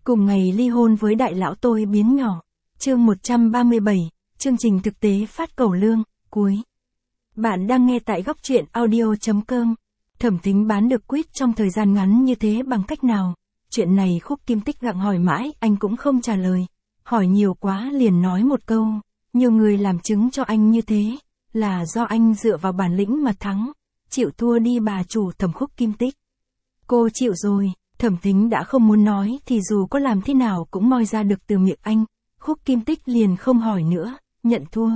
Cùng ngày ly hôn với đại lão tôi biến nhỏ. Chương 137, chương trình thực tế phát cẩu lương, cuối. Bạn đang nghe tại góc truyện audio.com. Thẩm Thính bán được quýt trong thời gian ngắn như thế bằng cách nào? Chuyện này Khúc Kim Tích gặng hỏi mãi, anh cũng không trả lời. Hỏi nhiều quá liền nói một câu, nhiều người làm chứng cho anh như thế, là do anh dựa vào bản lĩnh mà thắng. Chịu thua đi bà chủ Thẩm Khúc Kim Tích. Cô chịu rồi. Thẩm Thính đã không muốn nói thì dù có làm thế nào cũng moi ra được từ miệng anh. Khúc Kim Tích liền không hỏi nữa, nhận thua.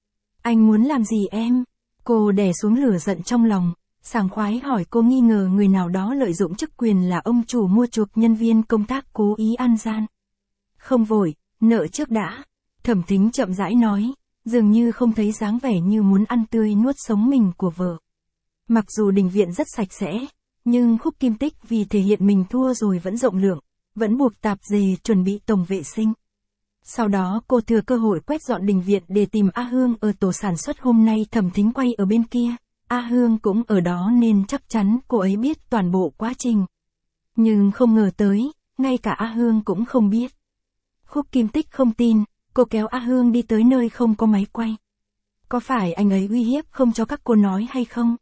Anh muốn làm gì em? Cô đè xuống lửa giận trong lòng, sảng khoái hỏi cô nghi ngờ người nào đó lợi dụng chức quyền là ông chủ mua chuộc nhân viên công tác cố ý ăn gian. Không vội, nợ trước đã. Thẩm Thính chậm rãi nói, dường như không thấy dáng vẻ như muốn ăn tươi nuốt sống mình của vợ. Mặc dù đình viện rất sạch sẽ, nhưng Khúc Kim Tích vì thể hiện mình thua rồi vẫn rộng lượng, vẫn buộc tạp dề chuẩn bị tổng vệ sinh. Sau đó cô thừa cơ hội quét dọn đình viện để tìm A Hương ở tổ sản xuất. Hôm nay Thẩm Thính quay ở bên kia, A Hương cũng ở đó nên chắc chắn cô ấy biết toàn bộ quá trình. Nhưng không ngờ tới, ngay cả A Hương cũng không biết. Khúc Kim Tích không tin, cô kéo A Hương đi tới nơi không có máy quay. Có phải anh ấy uy hiếp không cho các cô nói hay không?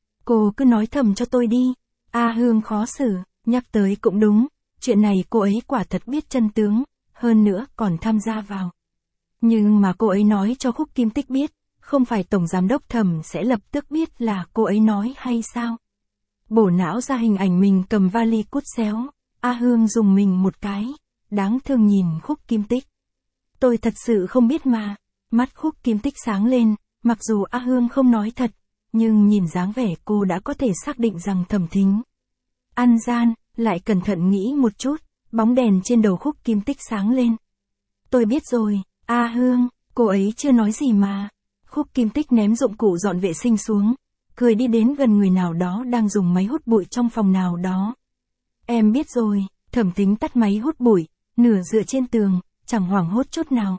Cô cứ nói thầm cho tôi đi. A Hương khó xử, nhắc tới cũng đúng, chuyện này cô ấy quả thật biết chân tướng, hơn nữa còn tham gia vào. Nhưng mà cô ấy nói cho Khúc Kim Tích biết, không phải tổng giám đốc Thẩm sẽ lập tức biết là cô ấy nói hay sao? Bổ não ra hình ảnh mình cầm vali cút xéo, A Hương dùng mình một cái, đáng thương nhìn Khúc Kim Tích. Tôi thật sự không biết mà. Mắt Khúc Kim Tích sáng lên, mặc dù A Hương không nói thật, nhưng nhìn dáng vẻ cô đã có thể xác định rằng Thẩm Thính ăn gian. Lại cẩn thận nghĩ một chút, bóng đèn trên đầu Khúc Kim Tích sáng lên. Tôi biết rồi, A Hương, cô ấy chưa nói gì mà. Khúc Kim Tích ném dụng cụ dọn vệ sinh xuống, cười đi đến gần người nào đó đang dùng máy hút bụi trong phòng nào đó. Em biết rồi. Thẩm Thính tắt máy hút bụi, nửa dựa trên tường, chẳng hoảng hốt chút nào.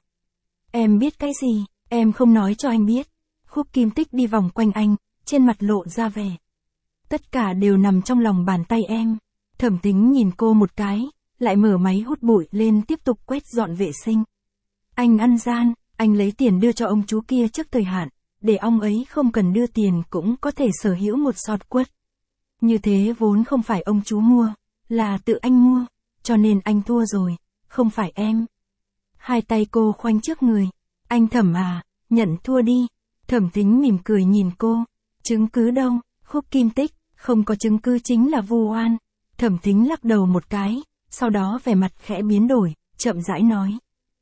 Em biết cái gì, em không nói cho anh biết. Khúc Kim Tích đi vòng quanh anh, trên mặt lộ ra vẻ. Tất cả đều nằm trong lòng bàn tay em. Thẩm Thính nhìn cô một cái, lại mở máy hút bụi lên tiếp tục quét dọn vệ sinh. Anh ăn gian, anh lấy tiền đưa cho ông chú kia trước thời hạn, để ông ấy không cần đưa tiền cũng có thể sở hữu một sọt quất. Như thế vốn không phải ông chú mua, là tự anh mua, cho nên anh thua rồi, không phải em. Hai tay cô khoanh trước người. Anh Thẩm à, nhận thua đi. Thẩm Thính mỉm cười nhìn cô. Chứng cứ đâu? Khúc Kim Tích, không có chứng cứ chính là vu oan. Thẩm Thính lắc đầu một cái, sau đó vẻ mặt khẽ biến đổi, chậm rãi nói.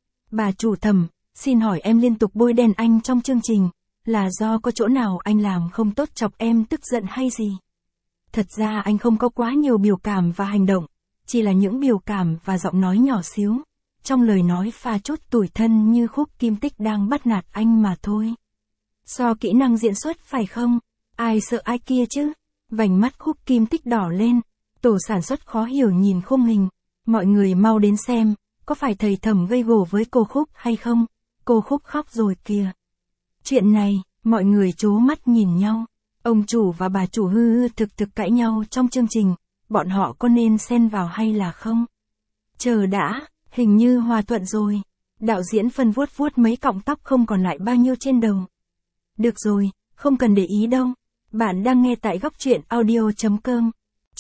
Bà chủ Thẩm, xin hỏi em liên tục bôi đen anh trong chương trình, là do có chỗ nào anh làm không tốt chọc em tức giận hay gì? Thật ra anh không có quá nhiều biểu cảm và hành động, chỉ là những biểu cảm và giọng nói nhỏ xíu. Trong lời nói pha chút tủi thân như Khúc Kim Tích đang bắt nạt anh mà thôi. Do kỹ năng diễn xuất phải không? Ai sợ ai kia chứ? Vành mắt Khúc Kim Tích đỏ lên, tổ sản xuất khó hiểu nhìn khung hình. Mọi người mau đến xem, có phải thầy Thẩm gây gổ với cô Khúc hay không? Cô Khúc khóc rồi kìa. Chuyện này, mọi người trố mắt nhìn nhau. Ông chủ và bà chủ hư thực cãi nhau trong chương trình, bọn họ có nên xen vào hay là không? Chờ đã, hình như hòa thuận rồi. Đạo diễn phân vuốt vuốt mấy cọng tóc không còn lại bao nhiêu trên đầu. Được rồi, không cần để ý đâu. Bạn đang nghe tại góc truyện audio.com.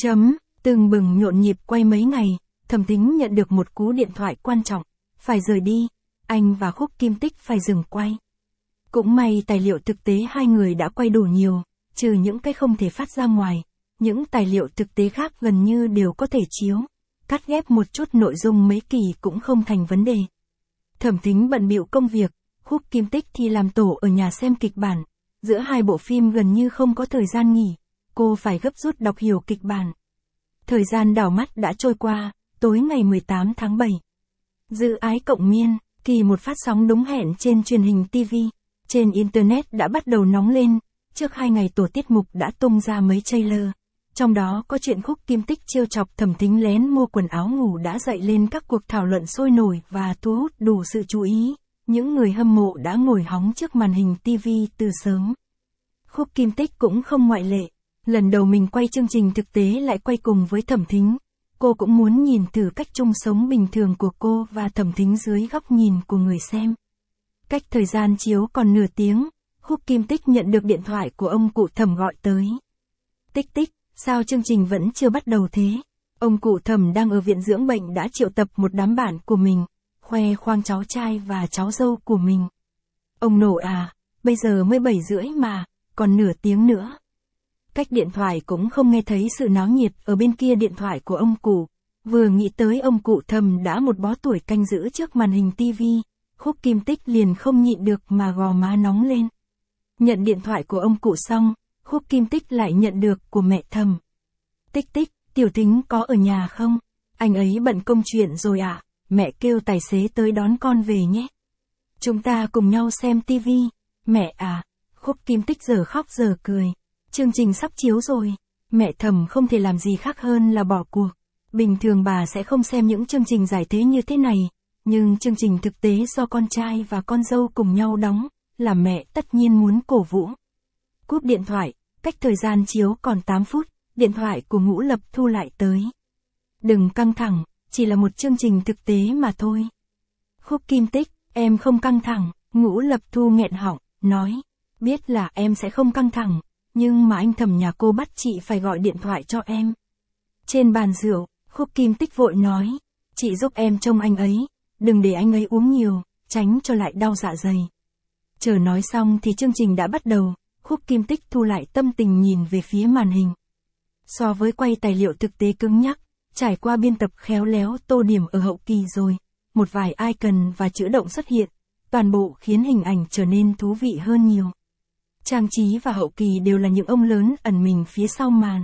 Từng bừng nhộn nhịp quay mấy ngày, Thẩm Thính nhận được một cú điện thoại quan trọng. Phải rời đi, anh và Khúc Kim Tích phải dừng quay. Cũng may tài liệu thực tế hai người đã quay đủ nhiều, trừ những cái không thể phát ra ngoài. Những tài liệu thực tế khác gần như đều có thể chiếu. Cắt ghép một chút nội dung mấy kỳ cũng không thành vấn đề. Thẩm Thính bận bịu công việc, Khúc Kim Tích thì làm tổ ở nhà xem kịch bản. Giữa hai bộ phim gần như không có thời gian nghỉ, cô phải gấp rút đọc hiểu kịch bản. Thời gian đảo mắt đã trôi qua, tối ngày 18 tháng 7. Dự Ái Cộng Miên, kỳ 1 phát sóng đúng hẹn trên truyền hình TV. Trên Internet đã bắt đầu nóng lên, trước 2 ngày tổ tiết mục đã tung ra mấy trailer. Trong đó có chuyện Khúc Kim Tích trêu chọc Thẩm Thính lén mua quần áo ngủ đã dậy lên các cuộc thảo luận sôi nổi và thu hút đủ sự chú ý. Những người hâm mộ đã ngồi hóng trước màn hình TV từ sớm. Khúc Kim Tích cũng không ngoại lệ. Lần đầu mình quay chương trình thực tế lại quay cùng với Thẩm Thính. cô cũng muốn nhìn thử cách chung sống bình thường của cô và Thẩm Thính dưới góc nhìn của người xem. Cách thời gian chiếu còn nửa tiếng, Khúc Kim Tích nhận được điện thoại của ông cụ Thẩm gọi tới. Tích tích, sao chương trình vẫn chưa bắt đầu thế? Ông cụ Thẩm đang ở viện dưỡng bệnh đã triệu tập một đám bạn của mình, khoe khoang cháu trai và cháu dâu của mình. Ông nội à, bây giờ mới 7:30 mà, còn nửa tiếng nữa. Cách điện thoại cũng không nghe thấy sự náo nhiệt ở bên kia điện thoại của ông cụ. Vừa nghĩ tới ông cụ Thẩm đã một bó tuổi canh giữ trước màn hình tivi, Khúc Kim Tích liền không nhịn được mà gò má nóng lên. Nhận điện thoại của ông cụ xong, Khúc Kim Tích lại nhận được của mẹ Thẩm. Tích tích, Tiểu Thính có ở nhà không? Anh ấy bận công chuyện rồi ạ, mẹ kêu tài xế tới đón con về nhé. Chúng ta cùng nhau xem tivi. Mẹ à, Khúc Kim Tích giờ khóc giờ cười. Chương trình sắp chiếu rồi. Mẹ Thẩm không thể làm gì khác hơn là bỏ cuộc. Bình thường bà sẽ không xem những chương trình giải thế như thế này, nhưng chương trình thực tế do con trai và con dâu cùng nhau đóng, là mẹ tất nhiên muốn cổ vũ. Cúp điện thoại, cách thời gian chiếu còn 8 phút, điện thoại của Ngũ Lập Thu lại tới. Đừng căng thẳng, chỉ là một chương trình thực tế mà thôi. Khúc Kim Tích, em không căng thẳng, Ngũ Lập Thu nghẹn họng, nói. Biết là em sẽ không căng thẳng, nhưng mà anh Thẩm nhà cô bắt chị phải gọi điện thoại cho em. Trên bàn rượu, Khúc Kim Tích vội nói. Chị giúp em trông anh ấy, đừng để anh ấy uống nhiều, tránh cho lại đau dạ dày. Chờ nói xong thì chương trình đã bắt đầu, Khúc Kim Tích thu lại tâm tình nhìn về phía màn hình. So với quay tài liệu thực tế cứng nhắc, trải qua biên tập khéo léo tô điểm ở hậu kỳ rồi, một vài icon và chữ động xuất hiện, toàn bộ khiến hình ảnh trở nên thú vị hơn nhiều. Trang trí và hậu kỳ đều là những ông lớn ẩn mình phía sau màn.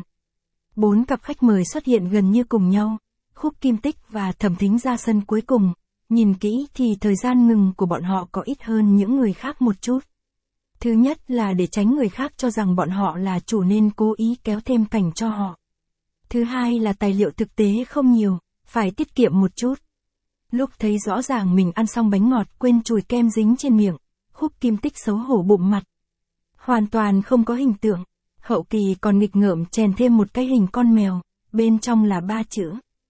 4 cặp khách mời xuất hiện gần như cùng nhau, Khúc Kim Tích và Thẩm Thính ra sân cuối cùng, nhìn kỹ thì thời gian ngừng của bọn họ có ít hơn những người khác một chút. Thứ nhất là để tránh người khác cho rằng bọn họ là chủ nên cố ý kéo thêm cảnh cho họ. Thứ hai là tài liệu thực tế không nhiều, phải tiết kiệm một chút. Lúc thấy rõ ràng mình ăn xong bánh ngọt quên chùi kem dính trên miệng, Khúc Kim Tích xấu hổ bụng mặt. Hoàn toàn không có hình tượng. Hậu kỳ còn nghịch ngợm chèn thêm một cái hình con mèo, bên trong là 3 chữ.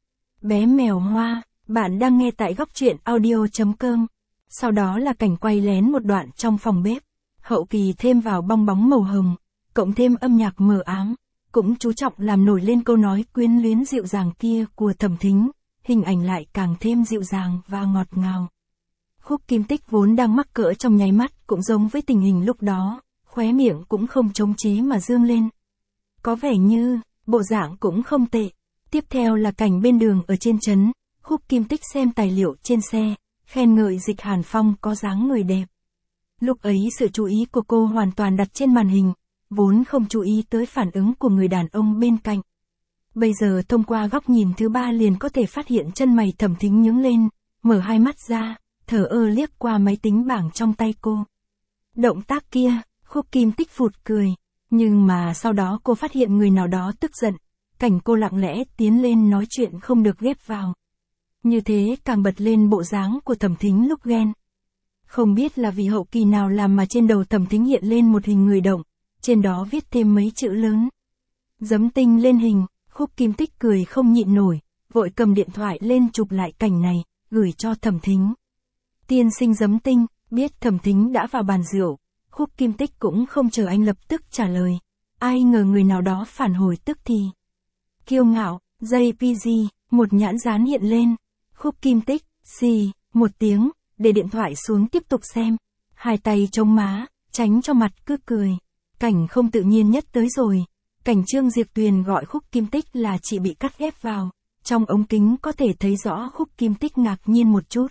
Bé mèo hoa. Bạn đang nghe tại góc truyện audio.com. Sau đó là cảnh quay lén một đoạn trong phòng bếp. Hậu kỳ thêm vào bong bóng màu hồng, cộng thêm âm nhạc mờ ám, cũng chú trọng làm nổi lên câu nói quyến luyến dịu dàng kia của Thẩm Thính, hình ảnh lại càng thêm dịu dàng và ngọt ngào. Khúc Kim Tích vốn đang mắc cỡ trong nháy mắt cũng giống với tình hình lúc đó, khóe miệng cũng không chống chế mà dương lên. Có vẻ như, bộ dạng cũng không tệ. Tiếp theo là cảnh bên đường ở trên trấn. Khúc Kim Tích xem tài liệu trên xe, khen ngợi Dịch Hàn Phong có dáng người đẹp. Lúc ấy sự chú ý của cô hoàn toàn đặt trên màn hình, vốn không chú ý tới phản ứng của người đàn ông bên cạnh. Bây giờ thông qua góc nhìn thứ ba liền có thể phát hiện chân mày Thẩm Thính nhướng lên, mở hai mắt ra, thờ ơ liếc qua máy tính bảng trong tay cô. Động tác kia, Khúc Kim Tích phụt cười, nhưng mà sau đó cô phát hiện người nào đó tức giận, cảnh cô lặng lẽ tiến lên nói chuyện không được ghép vào. Như thế càng bật lên bộ dáng của Thẩm Thính lúc ghen. Không biết là vì hậu kỳ nào làm mà trên đầu Thẩm Thính hiện lên một hình người động, trên đó viết thêm mấy chữ lớn. Giấm tinh lên hình, Khúc Kim Tích cười không nhịn nổi, vội cầm điện thoại lên chụp lại cảnh này, gửi cho Thẩm Thính. Tiên sinh giấm tinh, biết Thẩm Thính đã vào bàn rượu, Khúc Kim Tích cũng không chờ anh lập tức trả lời. Ai ngờ người nào đó phản hồi tức thì. Kiêu ngạo, JPG, một nhãn dán hiện lên. Khúc Kim Tích, xì, một tiếng, để điện thoại xuống tiếp tục xem. Hai tay chống má, tránh cho mặt cứ cười. Cảnh không tự nhiên nhất tới rồi. Cảnh Trương Diệp Tuyền gọi Khúc Kim Tích là chị bị cắt ghép vào. Trong ống kính có thể thấy rõ Khúc Kim Tích ngạc nhiên một chút.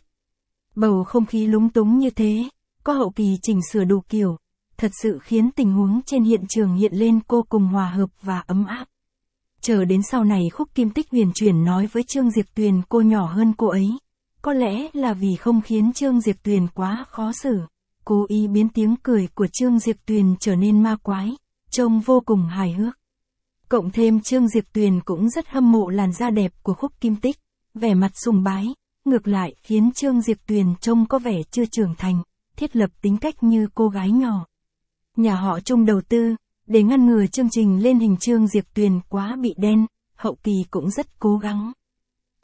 Bầu không khí lúng túng như thế, có hậu kỳ chỉnh sửa đủ kiểu, thật sự khiến tình huống trên hiện trường hiện lên vô cùng hòa hợp và ấm áp. Chờ đến sau này Khúc Kim Tích huyền chuyển nói với Trương Diệp Tuyền cô nhỏ hơn cô ấy. Có lẽ là vì không khiến Trương Diệp Tuyền quá khó xử. Cố ý biến tiếng cười của Trương Diệp Tuyền trở nên ma quái, trông vô cùng hài hước. Cộng thêm Trương Diệp Tuyền cũng rất hâm mộ làn da đẹp của Khúc Kim Tích, vẻ mặt sùng bái, ngược lại khiến Trương Diệp Tuyền trông có vẻ chưa trưởng thành, thiết lập tính cách như cô gái nhỏ. Nhà họ Trung đầu tư, để ngăn ngừa chương trình lên hình Trương Diệp Tuyền quá bị đen, hậu kỳ cũng rất cố gắng.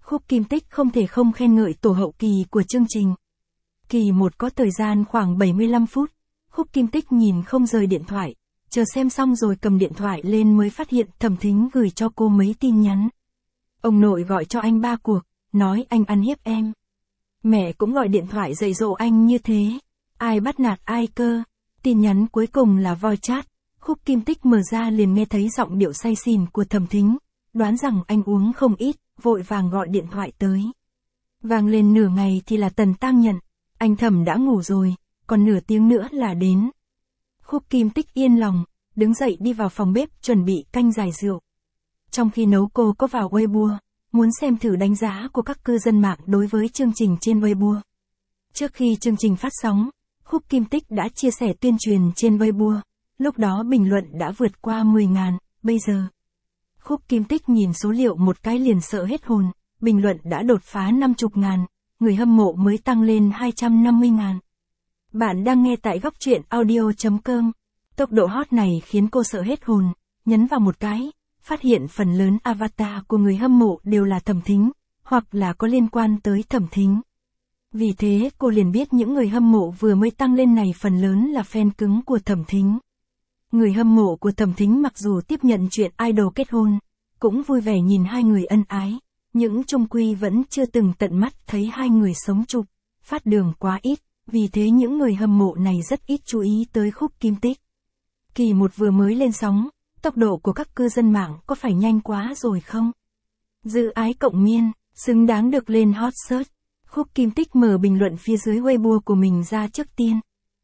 Khúc Kim Tích không thể không khen ngợi tổ hậu kỳ của chương trình. Kỳ 1 có thời gian khoảng 75 phút. Khúc Kim Tích nhìn không rời điện thoại, chờ xem xong rồi cầm điện thoại lên mới phát hiện Thẩm Thính gửi cho cô mấy tin nhắn. Ông nội gọi cho anh 3 cuộc, nói anh ăn hiếp em. Mẹ cũng gọi điện thoại dạy dỗ anh như thế. Ai bắt nạt ai cơ? Tin nhắn cuối cùng là voice chat. Khúc Kim Tích mở ra liền nghe thấy giọng điệu say xỉn của Thẩm Thính, đoán rằng anh uống không ít, vội vàng gọi điện thoại tới. Vang lên nửa ngày thì là Tần Tăng nhận, anh Thẩm đã ngủ rồi, còn nửa tiếng nữa là đến. Khúc Kim Tích yên lòng, đứng dậy đi vào phòng bếp chuẩn bị canh giải rượu. Trong khi nấu cô có vào Weibo, muốn xem thử đánh giá của các cư dân mạng đối với chương trình trên Weibo. Trước khi chương trình phát sóng, Khúc Kim Tích đã chia sẻ tuyên truyền trên Weibo, lúc đó bình luận đã vượt qua 10.000, bây giờ. Khúc Kim Tích nhìn số liệu một cái liền sợ hết hồn, bình luận đã đột phá 50.000, người hâm mộ mới tăng lên 250.000. Bạn đang nghe tại góc truyện audio.com. Tốc độ hot này khiến cô sợ hết hồn, nhấn vào một cái, phát hiện phần lớn avatar của người hâm mộ đều là Thẩm Thính, hoặc là có liên quan tới Thẩm Thính. Vì thế cô liền biết những người hâm mộ vừa mới tăng lên này phần lớn là fan cứng của Thẩm Thính. Người hâm mộ của Thẩm Thính mặc dù tiếp nhận chuyện idol kết hôn, cũng vui vẻ nhìn hai người ân ái, nhưng chung quy vẫn chưa từng tận mắt thấy hai người sống chung, phát đường quá ít, vì thế những người hâm mộ này rất ít chú ý tới Khúc Kim Tích. Kỳ 1 vừa mới lên sóng, tốc độ của các cư dân mạng có phải nhanh quá rồi không? Dự ái cộng miên, xứng đáng được lên hot search. Khúc Kim Tích mở bình luận phía dưới Weibo của mình ra trước tiên.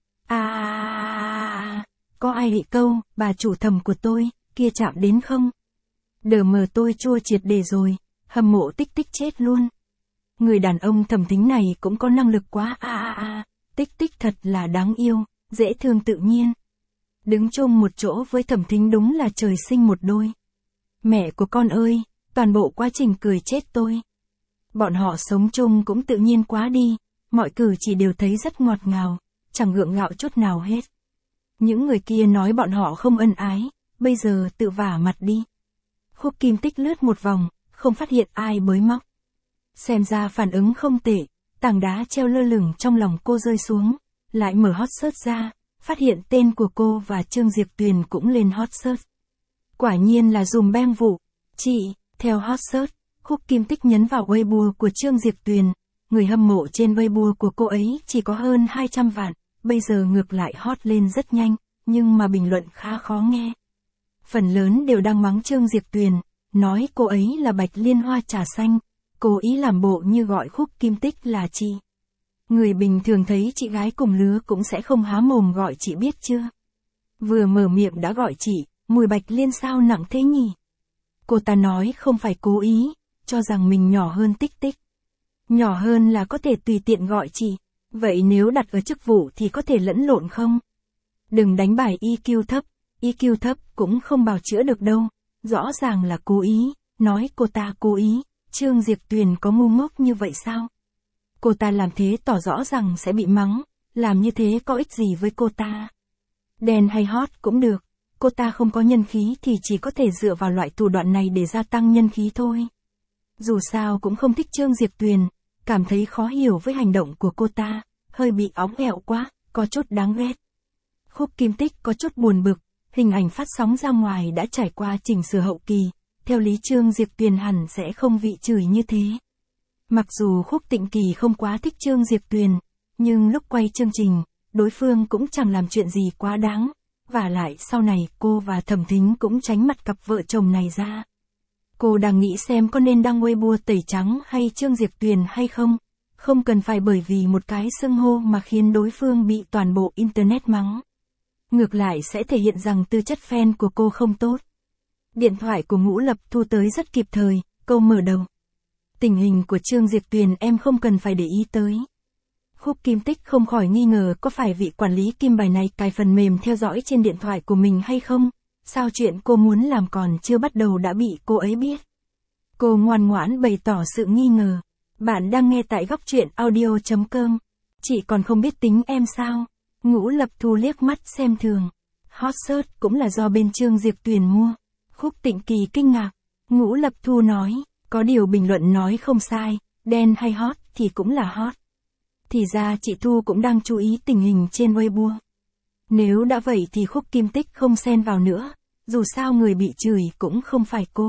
Có ai bị câu, bà chủ thầm của tôi, kia chạm đến không? Đờ mờ tôi chua triệt để rồi, hâm mộ Tích Tích chết luôn. Người đàn ông Thẩm Thính này cũng có năng lực quá Tích Tích thật là đáng yêu, dễ thương tự nhiên. Đứng chung một chỗ với Thẩm Thính đúng là trời sinh một đôi. Mẹ của con ơi, toàn bộ quá trình cười chết tôi. Bọn họ sống chung cũng tự nhiên quá đi, mọi cử chỉ đều thấy rất ngọt ngào, chẳng gượng gạo chút nào hết. Những người kia nói bọn họ không ân ái, bây giờ tự vả mặt đi. Khúc Kim Tích lướt một vòng, không phát hiện ai bới móc. Xem ra phản ứng không tệ, tảng đá treo lơ lửng trong lòng cô rơi xuống, lại mở hot search ra, phát hiện tên của cô và Trương Diệp Tuyền cũng lên hot search. Quả nhiên là dùm beng vụ. Chị, theo hot search, Khúc Kim Tích nhấn vào Weibo của Trương Diệp Tuyền, người hâm mộ trên Weibo của cô ấy chỉ có hơn 200 vạn, bây giờ ngược lại hot lên rất nhanh, nhưng mà bình luận khá khó nghe. Phần lớn đều đang mắng Trương Diệp Tuyền, nói cô ấy là Bạch Liên Hoa trà xanh, cố ý làm bộ như gọi Khúc Kim Tích là chị. Người bình thường thấy chị gái cùng lứa cũng sẽ không há mồm gọi chị biết chưa. Vừa mở miệng đã gọi chị, mùi Bạch Liên sao nặng thế nhỉ? Cô ta nói không phải cố ý, cho rằng mình nhỏ hơn Tích Tích. Nhỏ hơn là có thể tùy tiện gọi chị, vậy nếu đặt ở chức vụ thì có thể lẫn lộn không? Đừng đánh bài EQ thấp cũng không bào chữa được đâu, rõ ràng là cố ý, nói cô ta cố ý, Trương Diệp Tuyền có ngu ngốc như vậy sao? Cô ta làm thế tỏ rõ rằng sẽ bị mắng, làm như thế có ích gì với cô ta? Đen hay hot cũng được, cô ta không có nhân khí thì chỉ có thể dựa vào loại thủ đoạn này để gia tăng nhân khí thôi. Dù sao cũng không thích Trương Diệp Tuyền, cảm thấy khó hiểu với hành động của cô ta, hơi bị óng ẹo quá, có chút đáng ghét. Khúc Kim Tích có chút buồn bực, hình ảnh phát sóng ra ngoài đã trải qua chỉnh sửa hậu kỳ, theo lý Trương Diệp Tuyền hẳn sẽ không bị chửi như thế. Mặc dù Khúc Tịnh Kỳ không quá thích Trương Diệp Tuyền, nhưng lúc quay chương trình, đối phương cũng chẳng làm chuyện gì quá đáng, vả lại sau này cô và Thẩm Thính cũng tránh mặt cặp vợ chồng này ra. Cô đang nghĩ xem có nên đăng Weibo tẩy trắng hay Trương Diệp Tuyền hay không, không cần phải bởi vì một cái xưng hô mà khiến đối phương bị toàn bộ internet mắng. Ngược lại sẽ thể hiện rằng tư chất fan của cô không tốt. Điện thoại của Ngũ Lập Thu tới rất kịp thời, câu mở đầu. Tình hình của Trương Diệp Tuyền em không cần phải để ý tới. Khúc Kim Tích không khỏi nghi ngờ có phải vị quản lý kim bài này cài phần mềm theo dõi trên điện thoại của mình hay không, sao chuyện cô muốn làm còn chưa bắt đầu đã bị cô ấy biết. Cô ngoan ngoãn bày tỏ sự nghi ngờ. Bạn đang nghe tại góc truyện audio.com. Chị còn không biết tính em sao? Ngũ Lập Thu liếc mắt xem thường. Hot search cũng là do bên Trương Diệp Tuyền mua. Khúc Tịnh Kỳ kinh ngạc. Ngũ Lập Thu nói, Có điều bình luận nói không sai, đen hay hot thì cũng là hot. Thì ra chị Thu cũng đang chú ý tình hình trên Weibo. Nếu đã vậy thì Khúc Kim Tích không xen vào nữa, dù sao người bị chửi cũng không phải cô.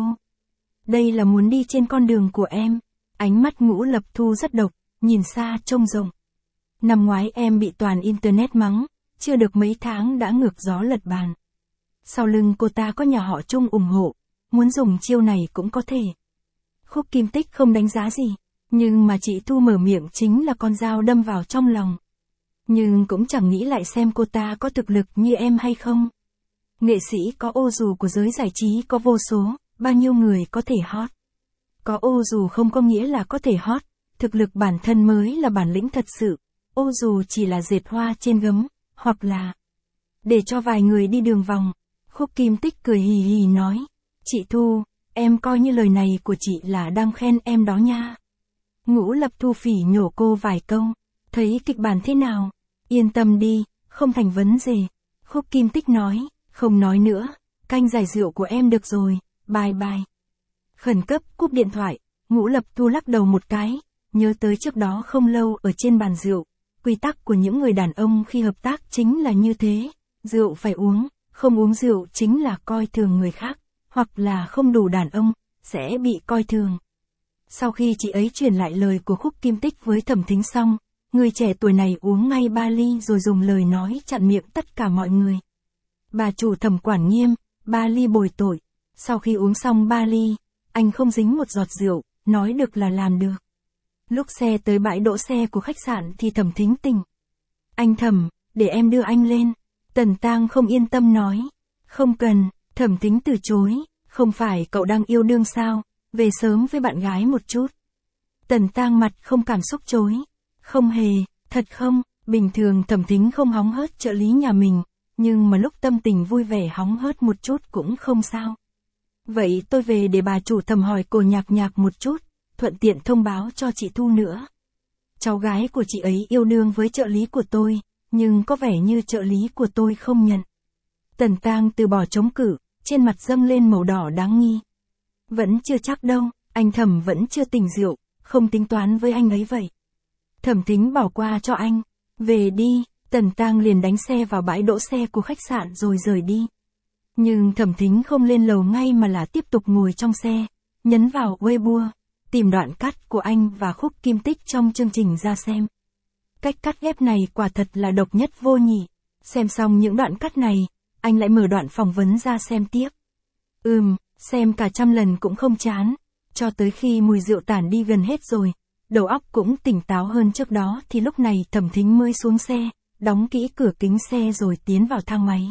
Đây là muốn đi trên con đường của em. Ánh mắt Ngũ Lập Thu rất độc, nhìn xa trông rộng. Năm ngoái em bị toàn internet mắng, chưa được mấy tháng đã ngược gió lật bàn. Sau lưng cô ta có nhà họ Trung ủng hộ, muốn dùng chiêu này cũng có thể. Khúc Kim Tích không đánh giá gì, nhưng mà chị Thu mở miệng chính là con dao đâm vào trong lòng. Nhưng cũng chẳng nghĩ lại xem cô ta có thực lực như em hay không. Nghệ sĩ có ô dù của giới giải trí có vô số, bao nhiêu người có thể hot. Có ô dù không có nghĩa là có thể hot, thực lực bản thân mới là bản lĩnh thật sự. Ô dù chỉ là dệt hoa trên gấm, hoặc là để cho vài người đi đường vòng. Khúc Kim Tích cười hì hì nói, chị Thu, em coi như lời này của chị là đang khen em đó nha. Ngũ Lập Thu phỉ nhổ cô vài câu, thấy kịch bản thế nào? Yên tâm đi, không thành vấn đề. Khúc Kim Tích nói, không nói nữa, canh giải rượu của em được rồi, bye bye. Khẩn cấp cúp điện thoại, Ngũ Lập Thu lắc đầu một cái, nhớ tới trước đó không lâu ở trên bàn rượu. Quy tắc của những người đàn ông khi hợp tác chính là như thế, rượu phải uống, không uống rượu chính là coi thường người khác, hoặc là không đủ đàn ông, sẽ bị coi thường. Sau khi chị ấy truyền lại lời của Khúc Kim Tích với Thẩm Thính xong, người trẻ tuổi này uống ngay 3 ly rồi dùng lời nói chặn miệng tất cả mọi người. Bà chủ Thẩm quản nghiêm, 3 ly bồi tội. Sau khi uống xong 3 ly, anh không dính một giọt rượu, nói được là làm được. Lúc xe tới bãi đỗ xe của khách sạn thì Thẩm Thính tỉnh. Anh Thẩm, để em đưa anh lên. Tần Tang không yên tâm nói. Không cần, Thẩm Thính từ chối. Không phải cậu đang yêu đương sao, về sớm với bạn gái một chút. Tần Tang mặt không cảm xúc chối. Không hề, thật không, bình thường Thẩm Thính không hóng hớt trợ lý nhà mình, nhưng mà lúc tâm tình vui vẻ hóng hớt một chút cũng không sao. Vậy tôi về để bà chủ Thẩm hỏi cô Nhạc Nhạc một chút, thuận tiện thông báo cho chị Thu nữa. Cháu gái của chị ấy yêu đương với trợ lý của tôi, nhưng có vẻ như trợ lý của tôi không nhận. Tần Tang từ bỏ chống cự, trên mặt dâng lên màu đỏ đáng nghi. Vẫn chưa chắc đâu, anh Thẩm vẫn chưa tỉnh rượu, không tính toán với anh ấy vậy. Thẩm Thính bỏ qua cho anh, về đi, Tần Tang liền đánh xe vào bãi đỗ xe của khách sạn rồi rời đi. Nhưng Thẩm Thính không lên lầu ngay mà là tiếp tục ngồi trong xe, nhấn vào Weibo, tìm đoạn cắt của anh và Khúc Kim Tích trong chương trình ra xem. Cách cắt ghép này quả thật là độc nhất vô nhị. Xem xong những đoạn cắt này, anh lại mở đoạn phỏng vấn ra xem tiếp. Xem cả trăm lần cũng không chán, cho tới khi mùi rượu tản đi gần hết rồi, đầu óc cũng tỉnh táo hơn trước đó thì lúc này Thẩm Thính mới xuống xe, đóng kỹ cửa kính xe rồi tiến vào thang máy.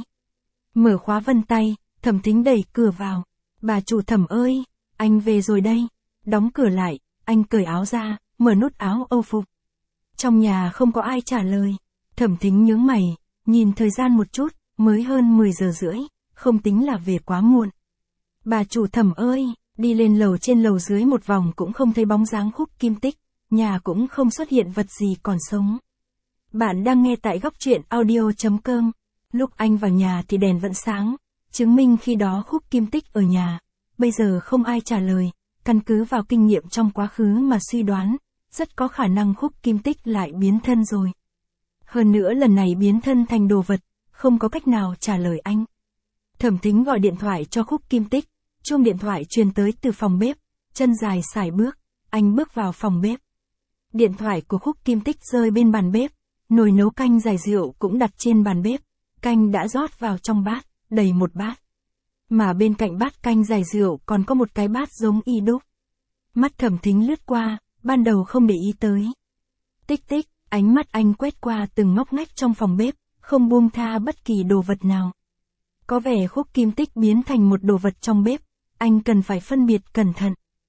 Mở khóa vân tay, Thẩm Thính đẩy cửa vào. Bà chủ Thẩm ơi, anh về rồi đây. Đóng cửa lại, anh cởi áo ra, mở nút áo âu phục. Trong nhà không có ai trả lời. Thẩm Thính nhướng mày, nhìn thời gian một chút, mới hơn 10 giờ rưỡi, không tính là về quá muộn. Bà chủ Thẩm ơi, đi lên lầu trên lầu dưới một vòng cũng không thấy bóng dáng Khúc Kim Tích, nhà cũng không xuất hiện vật gì còn sống. Bạn đang nghe tại góc truyện audio.com. Lúc anh vào nhà thì đèn vẫn sáng, chứng minh khi đó Khúc Kim Tích ở nhà. Bây giờ không ai trả lời, căn cứ vào kinh nghiệm trong quá khứ mà suy đoán, rất có khả năng Khúc Kim Tích lại biến thân rồi. Hơn nữa lần này biến thân thành đồ vật, không có cách nào trả lời anh. Thẩm Thính gọi điện thoại cho Khúc Kim Tích, chuông điện thoại truyền tới từ phòng bếp, chân dài sải bước, anh bước vào phòng bếp. Điện thoại của Khúc Kim Tích rơi bên bàn bếp, nồi nấu canh giải rượu cũng đặt trên bàn bếp, canh đã rót vào trong bát, đầy một bát. Mà bên cạnh bát canh giải rượu còn có một cái bát giống y đúc. Mắt Thẩm Thính lướt qua, ban đầu không để ý tới. Tích tích, ánh mắt anh quét qua từng ngóc ngách trong phòng bếp, không buông tha bất kỳ đồ vật nào. Có vẻ Khúc Kim Tích biến thành một đồ vật trong bếp, anh cần phải phân biệt cẩn thận.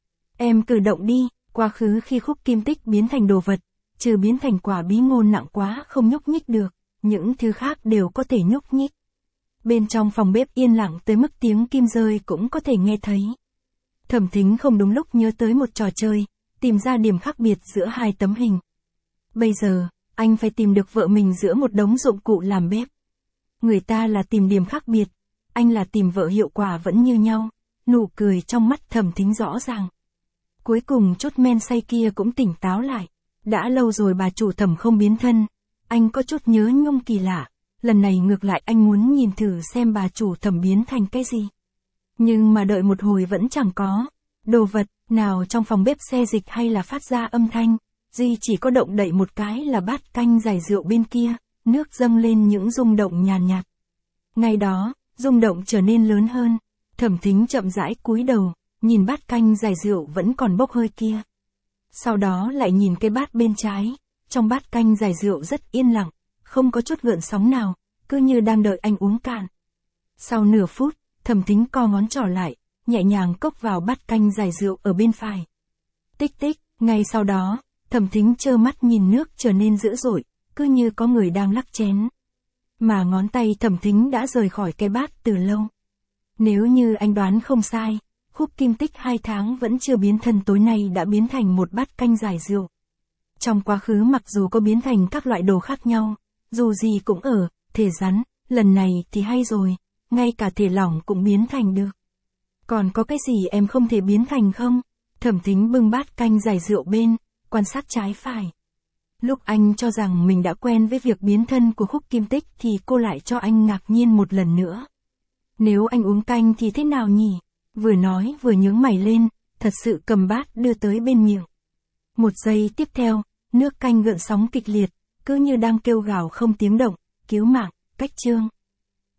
Em cử động đi, quá khứ khi Khúc Kim Tích biến thành đồ vật, trừ biến thành quả bí ngô nặng quá không nhúc nhích được, những thứ khác đều có thể nhúc nhích. Bên trong phòng bếp yên lặng tới mức tiếng kim rơi cũng có thể nghe thấy. Thẩm Thính không đúng lúc nhớ tới một trò chơi, tìm ra điểm khác biệt giữa hai tấm hình. Bây giờ, anh phải tìm được vợ mình giữa một đống dụng cụ làm bếp. Người ta là tìm điểm khác biệt, anh là tìm vợ hiệu quả vẫn như nhau, nụ cười trong mắt Thẩm Thính rõ ràng. Cuối cùng chút men say kia cũng tỉnh táo lại. Đã lâu rồi bà chủ Thẩm không biến thân. Anh có chút nhớ nhung kỳ lạ. Lần này ngược lại anh muốn nhìn thử xem bà chủ Thẩm biến thành cái gì. Nhưng mà đợi một hồi vẫn chẳng có đồ vật nào trong phòng bếp xe dịch hay là phát ra âm thanh. Duy chỉ có động đậy một cái là bát canh giải rượu bên kia, nước dâng lên những rung động nhàn nhạt. Ngay đó, rung động trở nên lớn hơn. Thẩm Thính chậm rãi cúi đầu, nhìn bát canh giải rượu vẫn còn bốc hơi kia. Sau đó lại nhìn cái bát bên trái, trong bát canh giải rượu rất yên lặng, không có chút gợn sóng nào, cứ như đang đợi anh uống cạn. Sau nửa phút, Thẩm Thính co ngón trỏ lại, nhẹ nhàng cốc vào bát canh giải rượu ở bên phải. Tích tích, ngay sau đó, Thẩm Thính trơ mắt nhìn nước trở nên dữ dội, cứ như có người đang lắc chén. Mà ngón tay Thẩm Thính đã rời khỏi cái bát từ lâu. Nếu như anh đoán không sai, Khúc Kim Tích 2 tháng vẫn chưa biến thân tối nay đã biến thành một bát canh giải rượu. Trong quá khứ mặc dù có biến thành các loại đồ khác nhau, dù gì cũng ở, thể rắn, lần này thì hay rồi, ngay cả thể lỏng cũng biến thành được. Còn có cái gì em không thể biến thành không? Thẩm Thính bưng bát canh giải rượu bên, quan sát trái phải. Lúc anh cho rằng mình đã quen với việc biến thân của Khúc Kim Tích thì cô lại cho anh ngạc nhiên một lần nữa. Nếu anh uống canh thì thế nào nhỉ? Vừa nói vừa nhướng mày lên, thật sự cầm bát đưa tới bên miệng. Một giây tiếp theo, nước canh gợn sóng kịch liệt, cứ như đang kêu gào không tiếng động, cứu mạng, Cách Chương.